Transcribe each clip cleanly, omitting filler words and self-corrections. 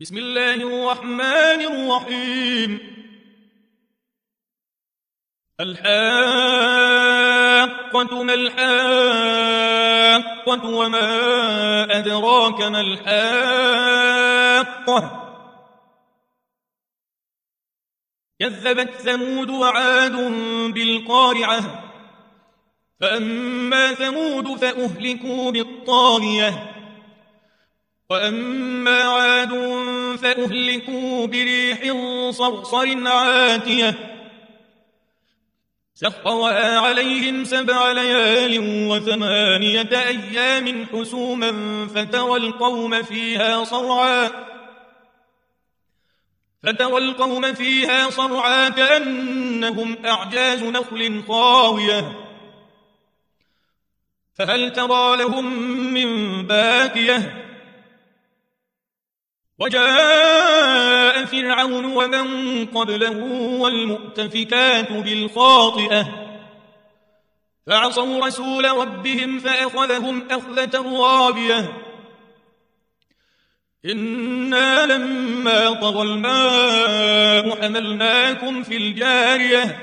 بسم الله الرحمن الرحيم. الحاقة ما الحاقة وما أدراك ما الحاقة. كذبت ثمود وعاد بالقارعة فأما ثمود فأهلكوا بالطاغية وأما عاد فأهلكوا بريح صرصر عاتية سخرها عليهم 7 ليال و8 أيام حسوما فترى القوم فيها صرعى كأنهم أعجاز نخل خاوية فهل ترى لهم من باقية. وجاء فرعون ومن قبله والمؤتفكات بالخاطئة فعصوا رسول ربهم فأخذهم أخذة رابية. إنا لما طغى الماء حملناكم في الجارية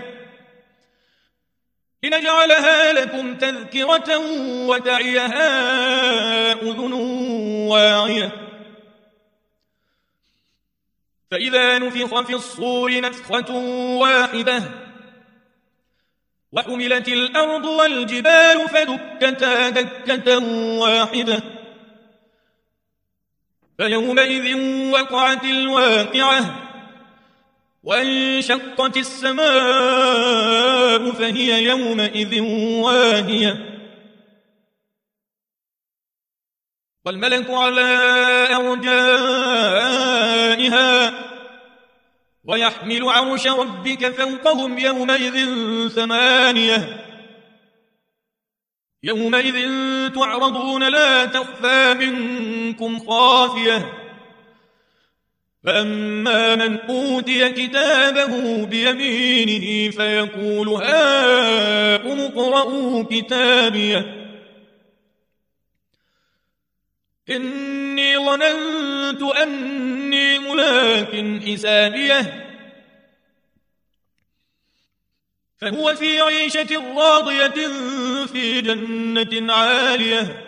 لنجعلها لكم تذكرة وتعيها أذن واعية. فإذا نفخ في الصور نفخة واحدة وحملت الأرض والجبال فدكتا دكة واحدة فيومئذ وقعت الواقعة وانشقت السماء فهي يومئذ واهية والملك على أرجائها ويحمل عرش ربك فوقهم يومئذ 8 يومئذ تعرضون لا تخفى منكم خافية فأما من أوتي كتابه بيمينه فيقول هاؤم اقرءوا كتابيه إني ظننت أني ملاق حسابيه فهو في عيشة راضية في جنة عالية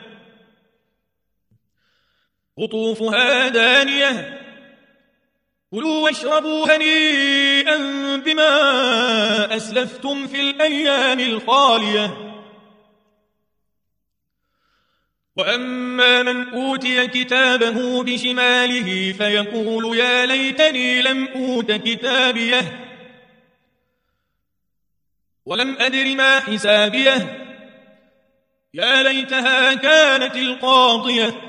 قطوفها دانية كلوا واشربوا هنيئا بما أسلفتم في الأيام الخالية. وأما من أوتي كتابه بشماله فيقول يا ليتني لم أوت كتابيه ولم أدر ما حسابيه يا ليتها كانت القاضية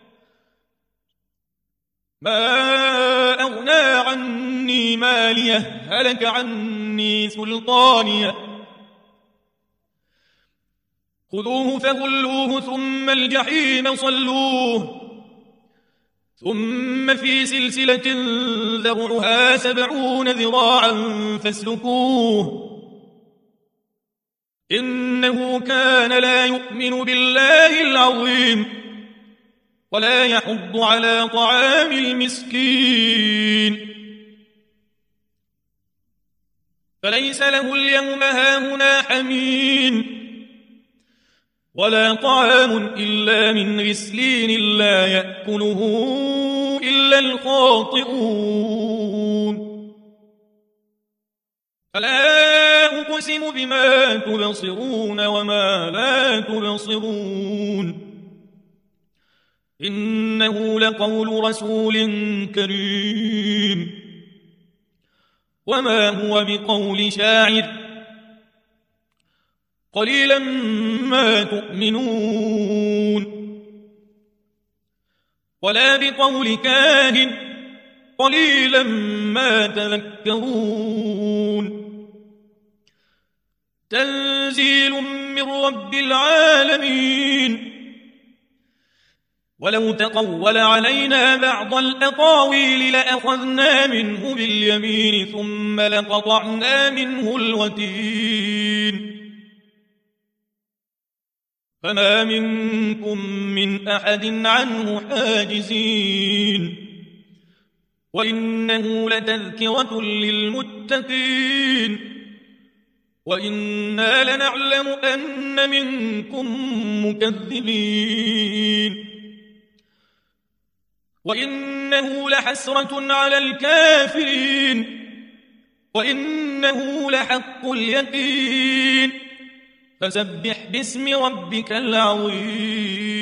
ما أغنى عني ماليه هلك عني سلطانيه خذوه فغلوه ثم الجحيم صلوه ثم في سلسلة ذرعها 70 ذراعا فاسلكوه إنه كان لا يؤمن بالله العظيم ولا يحض على طعام المسكين فليس له اليوم هاهنا حميم ولا طعام إلا من غسلين لا يأكله إلا الخاطئون. فلا أقسم بما تبصرون وما لا تبصرون إنه لقول رسول كريم وما هو بقول شاعر قليلا ما تؤمنون ولا بقول كاهن قليلا ما تذكرون تنزيل من رب العالمين ولو تقول علينا بعض الأقاويل لأخذنا منه باليمين ثم لقطعنا منه الوتين فما منكم من أحد عنه حاجزين وإنه لتذكرة للمتقين وإنا لنعلم أن منكم مكذبين وإنه لحسرة على الكافرين وإنه لحق اليقين فسبح باسم ربك العظيم